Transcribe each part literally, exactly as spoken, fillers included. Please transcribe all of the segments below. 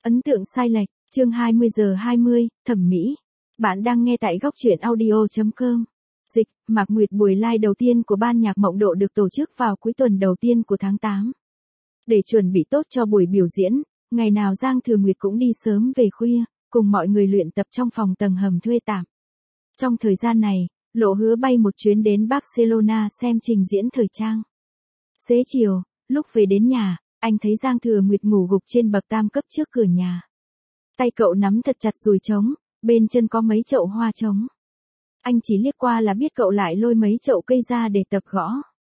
Ấn tượng sai lệch, chương hai mươi giờ hai mươi, thẩm mỹ. Bạn đang nghe tại góc truyện audio chấm com. Dịch, Mạc Nguyệt buổi live đầu tiên của ban nhạc Mộng Độ được tổ chức vào cuối tuần đầu tiên của tháng tám. Để chuẩn bị tốt cho buổi biểu diễn, ngày nào Giang Thừa Nguyệt cũng đi sớm về khuya, cùng mọi người luyện tập trong phòng tầng hầm thuê tạm. Trong thời gian này, Lộ hứa bay một chuyến đến Barcelona xem trình diễn thời trang. Xế chiều, lúc về đến nhà, anh thấy Giang Thừa Nguyệt ngủ gục trên bậc tam cấp trước cửa nhà. Tay cậu nắm thật chặt dùi trống, bên chân có mấy chậu hoa trống. Anh chỉ liếc qua là biết cậu lại lôi mấy chậu cây ra để tập gõ.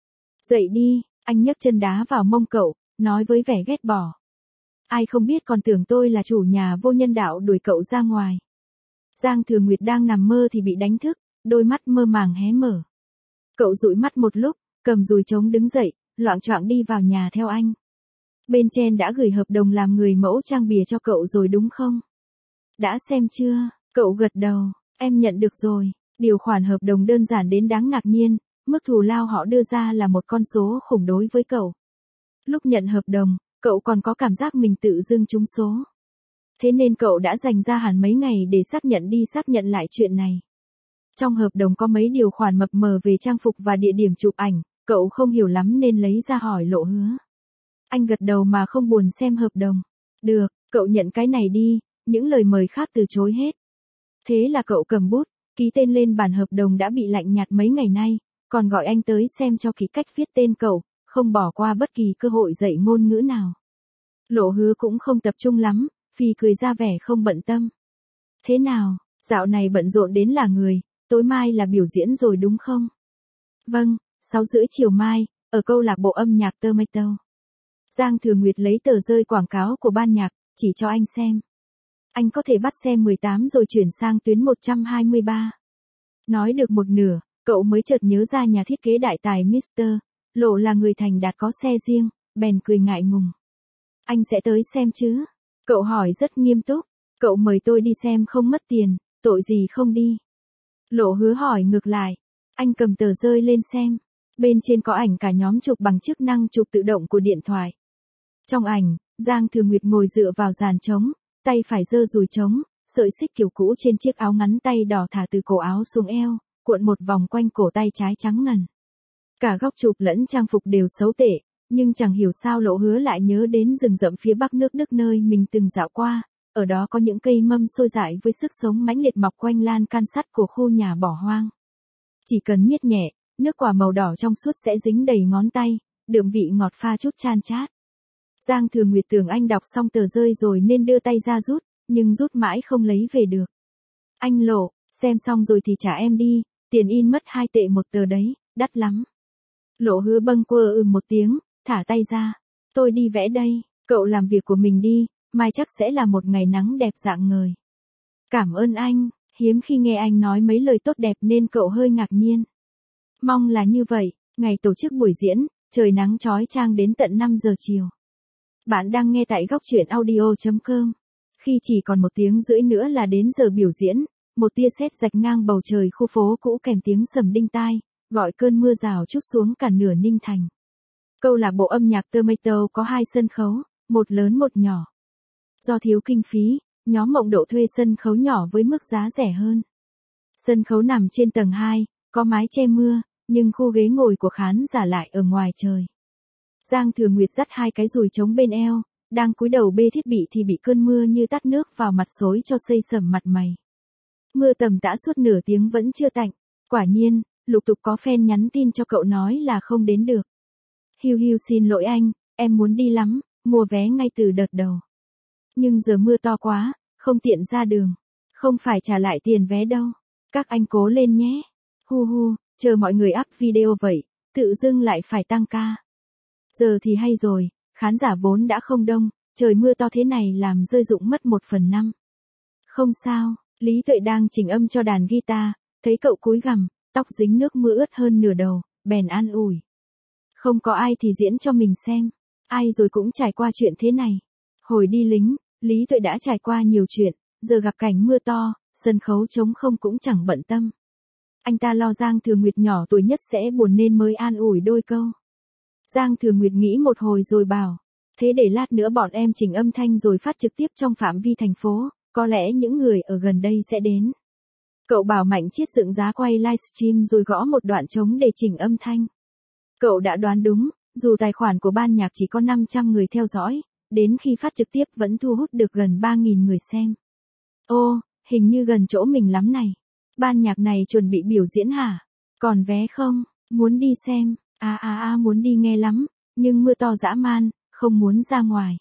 Dậy đi, anh nhấc chân đá vào mông cậu, nói với vẻ ghét bỏ. Ai không biết còn tưởng tôi là chủ nhà vô nhân đạo đuổi cậu ra ngoài. Giang Thừa Nguyệt đang nằm mơ thì bị đánh thức, đôi mắt mơ màng hé mở. Cậu dụi mắt một lúc, cầm dùi trống đứng dậy, loạng choạng đi vào nhà theo anh. Bên trên đã gửi hợp đồng làm người mẫu trang bìa cho cậu rồi đúng không? Đã xem chưa? Cậu gật đầu, em nhận được rồi. Điều khoản hợp đồng đơn giản đến đáng ngạc nhiên, mức thù lao họ đưa ra là một con số khủng đối với cậu. Lúc nhận hợp đồng, cậu còn có cảm giác mình tự dưng trúng số. Thế nên cậu đã dành ra hẳn mấy ngày để xác nhận đi xác nhận lại chuyện này. Trong hợp đồng có mấy điều khoản mập mờ về trang phục và địa điểm chụp ảnh, cậu không hiểu lắm nên lấy ra hỏi Lộ hứa. Anh gật đầu mà không buồn xem hợp đồng. Được, cậu nhận cái này đi, những lời mời khác từ chối hết. Thế là cậu cầm bút, ký tên lên bản hợp đồng đã bị lạnh nhạt mấy ngày nay, còn gọi anh tới xem cho kỹ cách viết tên cậu, không bỏ qua bất kỳ cơ hội dạy ngôn ngữ nào. Lộ hứa cũng không tập trung lắm, Phi cười ra vẻ không bận tâm. Thế nào, dạo này bận rộn đến là người, tối mai là biểu diễn rồi đúng không? Vâng, sáu rưỡi chiều mai, ở câu lạc bộ âm nhạc Tomato. Giang Thừa Nguyệt lấy tờ rơi quảng cáo của ban nhạc, chỉ cho anh xem. Anh có thể bắt xe mười tám rồi chuyển sang tuyến một trăm hai mươi ba. Nói được một nửa, cậu mới chợt nhớ ra nhà thiết kế đại tài mít tơ Lộ là người thành đạt có xe riêng, bèn cười ngại ngùng. Anh sẽ tới xem chứ? Cậu hỏi rất nghiêm túc. Cậu mời tôi đi xem không mất tiền, tội gì không đi? Lộ hứa hỏi ngược lại. Anh cầm tờ rơi lên xem. Bên trên có ảnh cả nhóm chụp bằng chức năng chụp tự động của điện thoại. Trong ảnh, Giang Thừa Nguyệt ngồi dựa vào dàn trống, tay phải giơ dùi trống, sợi xích kiểu cũ trên chiếc áo ngắn tay đỏ thả từ cổ áo xuống eo, cuộn một vòng quanh cổ tay trái trắng ngần. Cả góc chụp lẫn trang phục đều xấu tệ, nhưng chẳng hiểu sao Lộ hứa lại nhớ đến rừng rậm phía bắc nước Đức nơi mình từng dạo qua, ở đó có những cây mâm xôi dại với sức sống mãnh liệt mọc quanh lan can sắt của khu nhà bỏ hoang. Chỉ cần miết nhẹ, nước quả màu đỏ trong suốt sẽ dính đầy ngón tay, đượm vị ngọt pha chút chan chát. Giang Thừa Nguyệt tưởng anh đọc xong tờ rơi rồi nên đưa tay ra rút, nhưng rút mãi không lấy về được. Anh Lộ, xem xong rồi thì trả em đi, tiền in mất hai tệ một tờ đấy, đắt lắm. Lộ hứa bâng quơ ừ một tiếng, thả tay ra. Tôi đi vẽ đây, cậu làm việc của mình đi, mai chắc sẽ là một ngày nắng đẹp rạng ngời. Cảm ơn anh, hiếm khi nghe anh nói mấy lời tốt đẹp nên cậu hơi ngạc nhiên. Mong là như vậy, ngày tổ chức buổi diễn, trời nắng chói chang đến tận năm giờ chiều. Bạn đang nghe tại góc truyện audio chấm com. Khi chỉ còn một tiếng rưỡi nữa là đến giờ biểu diễn, một tia sét rạch ngang bầu trời khu phố cũ kèm tiếng sầm đinh tai, gọi cơn mưa rào trút xuống cả nửa Ninh Thành. Câu lạc bộ âm nhạc Tomato có hai sân khấu, một lớn một nhỏ. Do thiếu kinh phí, nhóm Mộng Độ thuê sân khấu nhỏ với mức giá rẻ hơn. Sân khấu nằm trên tầng hai, có mái che mưa, nhưng khu ghế ngồi của khán giả lại ở ngoài trời. Giang Thừa Nguyệt dắt hai cái dùi trống bên eo, đang cúi đầu bê thiết bị thì bị cơn mưa như tát nước vào mặt xối cho xây sẩm mặt mày. Mưa tầm tã suốt nửa tiếng vẫn chưa tạnh. Quả nhiên, lục tục có fan nhắn tin cho cậu nói là không đến được. Hiu hiu xin lỗi anh, em muốn đi lắm, mua vé ngay từ đợt đầu. Nhưng giờ mưa to quá, không tiện ra đường. Không phải trả lại tiền vé đâu. Các anh cố lên nhé. Hu hu, chờ mọi người up video vậy, tự dưng lại phải tăng ca. Giờ thì hay rồi, khán giả vốn đã không đông, trời mưa to thế này làm rơi rụng mất một phần năm. Không sao, Lý Tuệ đang chỉnh âm cho đàn guitar, thấy cậu cúi gằm, tóc dính nước mưa ướt hơn nửa đầu, bèn an ủi. Không có ai thì diễn cho mình xem, ai rồi cũng trải qua chuyện thế này. Hồi đi lính, Lý Tuệ đã trải qua nhiều chuyện, giờ gặp cảnh mưa to, sân khấu trống không cũng chẳng bận tâm. Anh ta lo Giang Thừa Nguyệt nhỏ tuổi nhất sẽ buồn nên mới an ủi đôi câu. Giang Thừa Nguyệt nghĩ một hồi rồi bảo, Thế để lát nữa bọn em chỉnh âm thanh rồi phát trực tiếp trong phạm vi thành phố, có lẽ những người ở gần đây sẽ đến. Cậu bảo Mạnh Chiết dựng giá quay livestream rồi gõ một đoạn trống để chỉnh âm thanh. Cậu đã đoán đúng, dù tài khoản của ban nhạc chỉ có năm trăm người theo dõi, đến khi phát trực tiếp vẫn thu hút được gần ba nghìn người xem. Ô, hình như gần chỗ mình lắm này. Ban nhạc này chuẩn bị biểu diễn hả? Còn vé không? Muốn đi xem. À à à muốn đi nghe lắm, nhưng mưa to dã man, không muốn ra ngoài.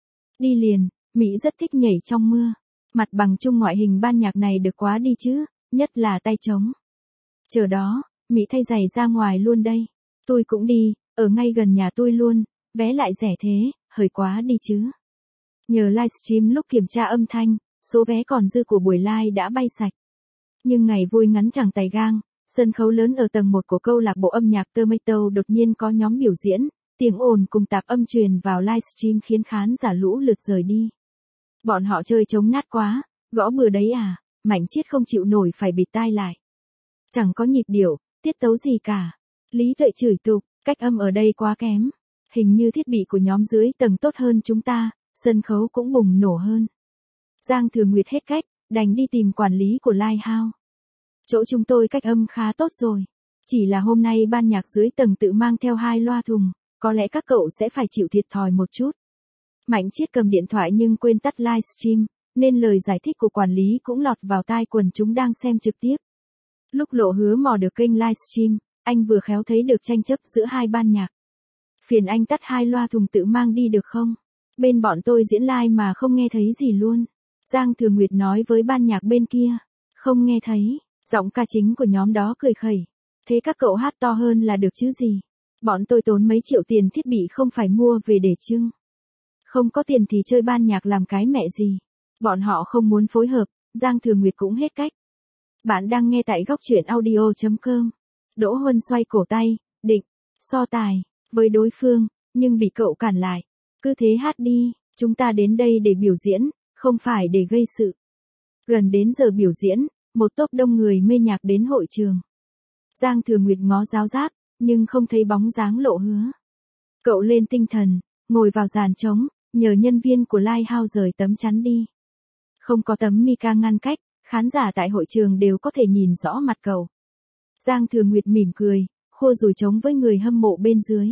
Đi liền, Mỹ rất thích nhảy trong mưa. Mặt bằng chung ngoại hình ban nhạc này được quá đi chứ, nhất là tay trống. Chờ đó, Mỹ thay giày ra ngoài luôn đây. Tôi cũng đi, ở ngay gần nhà tôi luôn, vé lại rẻ thế, hời quá đi chứ. Nhờ livestream lúc kiểm tra âm thanh, số vé còn dư của buổi live đã bay sạch. Nhưng ngày vui ngắn chẳng tày gang, sân khấu lớn ở tầng một của câu lạc bộ âm nhạc Tomato đột nhiên có nhóm biểu diễn, tiếng ồn cùng tạp âm truyền vào livestream khiến khán giả lũ lượt rời đi. Bọn họ chơi trống nát quá, gõ bừa đấy à, Mạnh Chiết không chịu nổi phải bịt tai lại. Chẳng có nhịp điệu, tiết tấu gì cả. Lý Tuệ chửi tục, cách âm ở đây quá kém. Hình như thiết bị của nhóm dưới tầng tốt hơn chúng ta, sân khấu cũng bùng nổ hơn. Giang Thừa Nguyệt hết cách, đành đi tìm quản lý của Lighthouse. Chỗ chúng tôi cách âm khá tốt rồi. Chỉ là hôm nay ban nhạc dưới tầng tự mang theo hai loa thùng, có lẽ các cậu sẽ phải chịu thiệt thòi một chút. Mạnh Chiết cầm điện thoại nhưng quên tắt livestream, nên lời giải thích của quản lý cũng lọt vào tai quần chúng đang xem trực tiếp. Lúc Lộ Hứa mò được kênh livestream, anh vừa khéo thấy được tranh chấp giữa hai ban nhạc. Phiền anh tắt hai loa thùng tự mang đi được không? Bên bọn tôi diễn live mà không nghe thấy gì luôn. Giang Thừa Nguyệt nói với ban nhạc bên kia. Không nghe thấy, giọng ca chính của nhóm đó cười khẩy. Thế các cậu hát to hơn là được chứ gì? Bọn tôi tốn mấy triệu tiền thiết bị không phải mua về để trưng. Không có tiền thì chơi ban nhạc làm cái mẹ gì. Bọn họ không muốn phối hợp, Giang Thừa Nguyệt cũng hết cách. Bạn đang nghe tại góc truyện audio chấm com. Đỗ Huân xoay cổ tay, định, so tài, với đối phương, nhưng bị cậu cản lại. Cứ thế hát đi, chúng ta đến đây để biểu diễn, không phải để gây sự. Gần đến giờ biểu diễn, một tốp đông người mê nhạc đến hội trường. Giang Thừa Nguyệt ngó giáo giác, nhưng không thấy bóng dáng Lộ Hứa. Cậu lên tinh thần, ngồi vào dàn trống, nhờ nhân viên của Lighthouse rời tấm chắn đi. Không có tấm mica ngăn cách, khán giả tại hội trường đều có thể nhìn rõ mặt cậu. Giang Thừa Nguyệt mỉm cười, khua dùi trống với người hâm mộ bên dưới.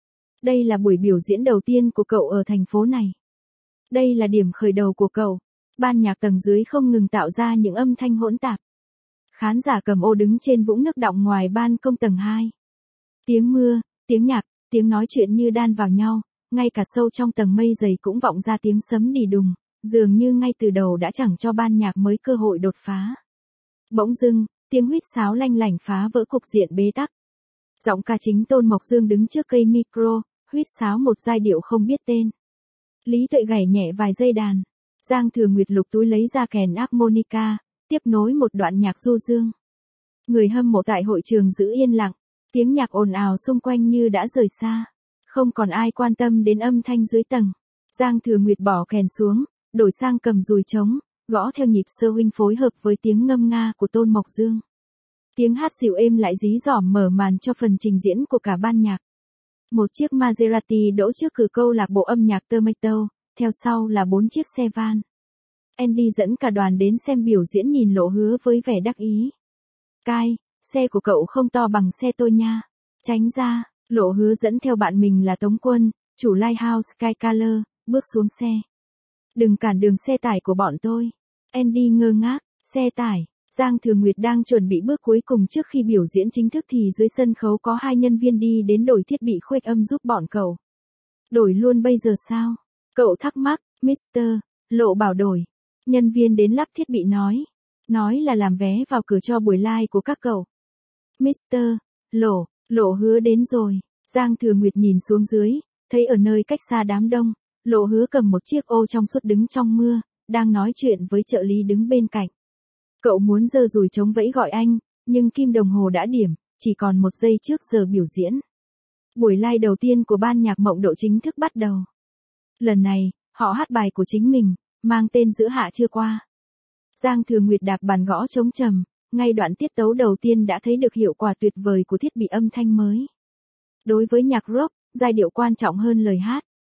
Đây là buổi biểu diễn đầu tiên của cậu ở thành phố này. Đây là điểm khởi đầu của cậu. Ban nhạc tầng dưới không ngừng tạo ra những âm thanh hỗn tạp. Khán giả cầm ô đứng trên vũng nước đọng ngoài ban công tầng hai. Tiếng mưa, tiếng nhạc, tiếng nói chuyện như đan vào nhau, ngay cả sâu trong tầng mây dày cũng vọng ra tiếng sấm đì đùng, dường như ngay từ đầu đã chẳng cho ban nhạc mới cơ hội đột phá. Bỗng dưng, tiếng huýt sáo lanh lảnh phá vỡ cục diện bế tắc. Giọng ca chính Tôn Mộc Dương đứng trước cây micro, huýt sáo một giai điệu không biết tên. Lý Tuệ gảy nhẹ vài giây đàn. Giang Thừa Nguyệt lục túi lấy ra kèn harmonica, tiếp nối một đoạn nhạc du dương. Người hâm mộ tại hội trường giữ yên lặng, tiếng nhạc ồn ào xung quanh như đã rời xa. Không còn ai quan tâm đến âm thanh dưới tầng. Giang Thừa Nguyệt bỏ kèn xuống, đổi sang cầm dùi trống, gõ theo nhịp sơ huynh phối hợp với tiếng ngâm nga của Tôn Mộc Dương. Tiếng hát dịu êm lại dí dỏm mở màn cho phần trình diễn của cả ban nhạc. Một chiếc Maserati đỗ trước cửa câu lạc bộ âm nhạc Tomato, theo sau là bốn chiếc xe van. Andy dẫn cả đoàn đến xem biểu diễn nhìn Lộ Hứa với vẻ đắc ý. Cai, xe của cậu không to bằng xe tôi nha. Tránh ra, Lộ Hứa dẫn theo bạn mình là Tống Quân, chủ Lighthouse Skycaller, bước xuống xe. Đừng cản đường xe tải của bọn tôi. Andy ngơ ngác, xe tải. Giang Thừa Nguyệt đang chuẩn bị bước cuối cùng trước khi biểu diễn chính thức thì dưới sân khấu có hai nhân viên đi đến đổi thiết bị khuếch âm giúp bọn cậu. Đổi luôn bây giờ sao? Cậu thắc mắc, Mister Lộ bảo đổi. Nhân viên đến lắp thiết bị nói. Nói là làm vé vào cửa cho buổi live của các cậu. Mister Lộ, Lộ Hứa đến rồi. Giang Thừa Nguyệt nhìn xuống dưới, thấy ở nơi cách xa đám đông, Lộ Hứa cầm một chiếc ô trong suốt đứng trong mưa, đang nói chuyện với trợ lý đứng bên cạnh. Cậu muốn giơ dùi trống vẫy gọi anh, nhưng kim đồng hồ đã điểm, chỉ còn một giây trước giờ biểu diễn. Buổi live đầu tiên của ban nhạc Mộng Độ chính thức bắt đầu. Lần này, họ hát bài của chính mình, mang tên Giữa Hạ Chưa Qua. Giang Thừa Nguyệt đạp bàn gõ trống trầm, ngay đoạn tiết tấu đầu tiên đã thấy được hiệu quả tuyệt vời của thiết bị âm thanh mới. Đối với nhạc rock, giai điệu quan trọng hơn lời hát.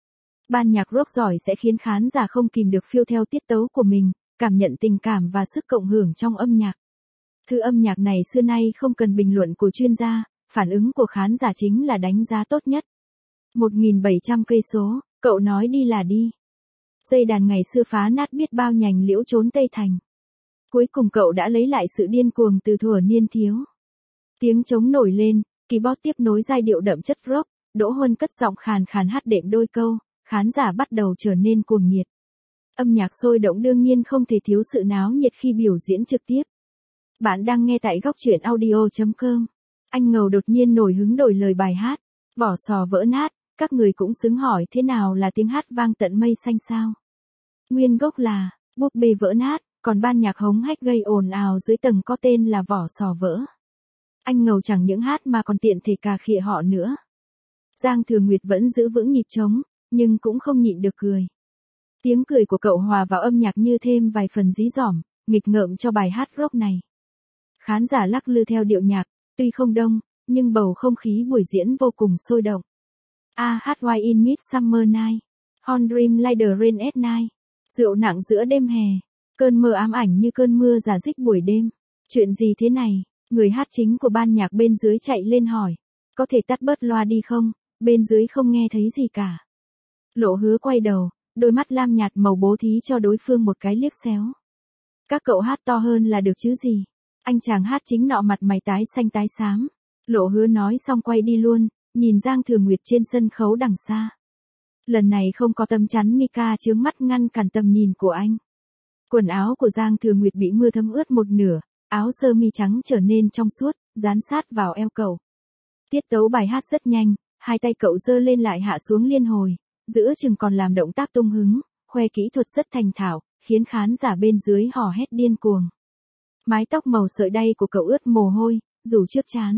Ban nhạc rock giỏi sẽ khiến khán giả không kìm được phiêu theo tiết tấu của mình, cảm nhận tình cảm và sức cộng hưởng trong âm nhạc. Thứ âm nhạc này xưa nay không cần bình luận của chuyên gia, phản ứng của khán giả chính là đánh giá tốt nhất. một nghìn bảy trăm cây số, cậu nói đi là đi. Dây đàn ngày xưa phá nát biết bao nhành liễu trốn Tây Thành. Cuối cùng cậu đã lấy lại sự điên cuồng từ thuở niên thiếu. Tiếng trống nổi lên, keyboard tiếp nối giai điệu đậm chất rock, Đỗ Huân cất giọng khàn khàn hát đệm đôi câu, khán giả bắt đầu trở nên cuồng nhiệt. Âm nhạc sôi động đương nhiên không thể thiếu sự náo nhiệt khi biểu diễn trực tiếp. Bạn đang nghe tại góc truyện audio chấm com. Anh Ngầu đột nhiên nổi hứng đổi lời bài hát, vỏ sò vỡ nát, các người cũng xứng hỏi thế nào là tiếng hát vang tận mây xanh sao. Nguyên gốc là, búp bê vỡ nát, còn ban nhạc hống hách gây ồn ào dưới tầng có tên là vỏ sò vỡ. Anh Ngầu chẳng những hát mà còn tiện thể cà khịa họ nữa. Giang Thừa Nguyệt vẫn giữ vững nhịp trống, nhưng cũng không nhịn được cười. Tiếng cười của cậu hòa vào âm nhạc như thêm vài phần dí dỏm, nghịch ngợm cho bài hát rock này. Khán giả lắc lư theo điệu nhạc, tuy không đông, nhưng bầu không khí buổi diễn vô cùng sôi động. A hát Why in Midsummer Night, On Dream Like the Rain at Night, rượu nặng giữa đêm hè, cơn mơ ám ảnh như cơn mưa rả rích buổi đêm. Chuyện gì thế này? Người hát chính của ban nhạc bên dưới chạy lên hỏi. Có thể tắt bớt loa đi không? Bên dưới không nghe thấy gì cả. Lộ Hứa quay đầu, đôi mắt lam nhạt màu bố thí cho đối phương một cái liếc xéo. Các cậu hát to hơn là được chứ gì? Anh chàng hát chính nọ mặt mày tái xanh tái xám. Lộ Hứa nói xong quay đi luôn, nhìn Giang Thừa Nguyệt trên sân khấu đằng xa. Lần này không có tấm chắn mica chướng mắt ngăn cản tầm nhìn của anh. Quần áo của Giang Thừa Nguyệt bị mưa thấm ướt một nửa, áo sơ mi trắng trở nên trong suốt, dán sát vào eo cậu. Tiết tấu bài hát rất nhanh, hai tay cậu giơ lên lại hạ xuống liên hồi, giữa chừng còn làm động tác tung hứng, khoe kỹ thuật rất thành thạo, khiến khán giả bên dưới hò hét điên cuồng. Mái tóc màu sợi đay của cậu ướt mồ hôi, rủ trước trán.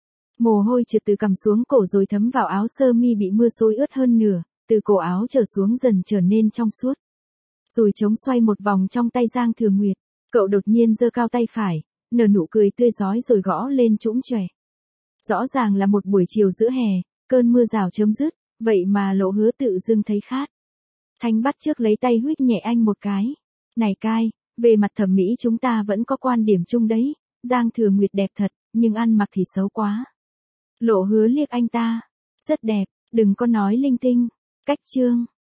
Mồ hôi trượt từ cằm xuống cổ rồi thấm vào áo sơ mi bị mưa xối ướt hơn nửa, từ cổ áo trở xuống dần trở nên trong suốt. Rồi trống xoay một vòng trong tay Giang Thừa Nguyệt, cậu đột nhiên giơ cao tay phải, nở nụ cười tươi rói rồi gõ lên trũng chòe. Rõ ràng là một buổi chiều giữa hè, cơn mưa rào chấm dứt, vậy mà Lộ Hứa tự dưng thấy khát. Thanh bắt trước lấy tay huých nhẹ anh một cái. Này cai, về mặt thẩm mỹ chúng ta vẫn có quan điểm chung đấy, Giang Thừa Nguyệt đẹp thật, nhưng ăn mặc thì xấu quá. Lộ Hứa liếc anh ta, rất đẹp, đừng có nói linh tinh, cách chương.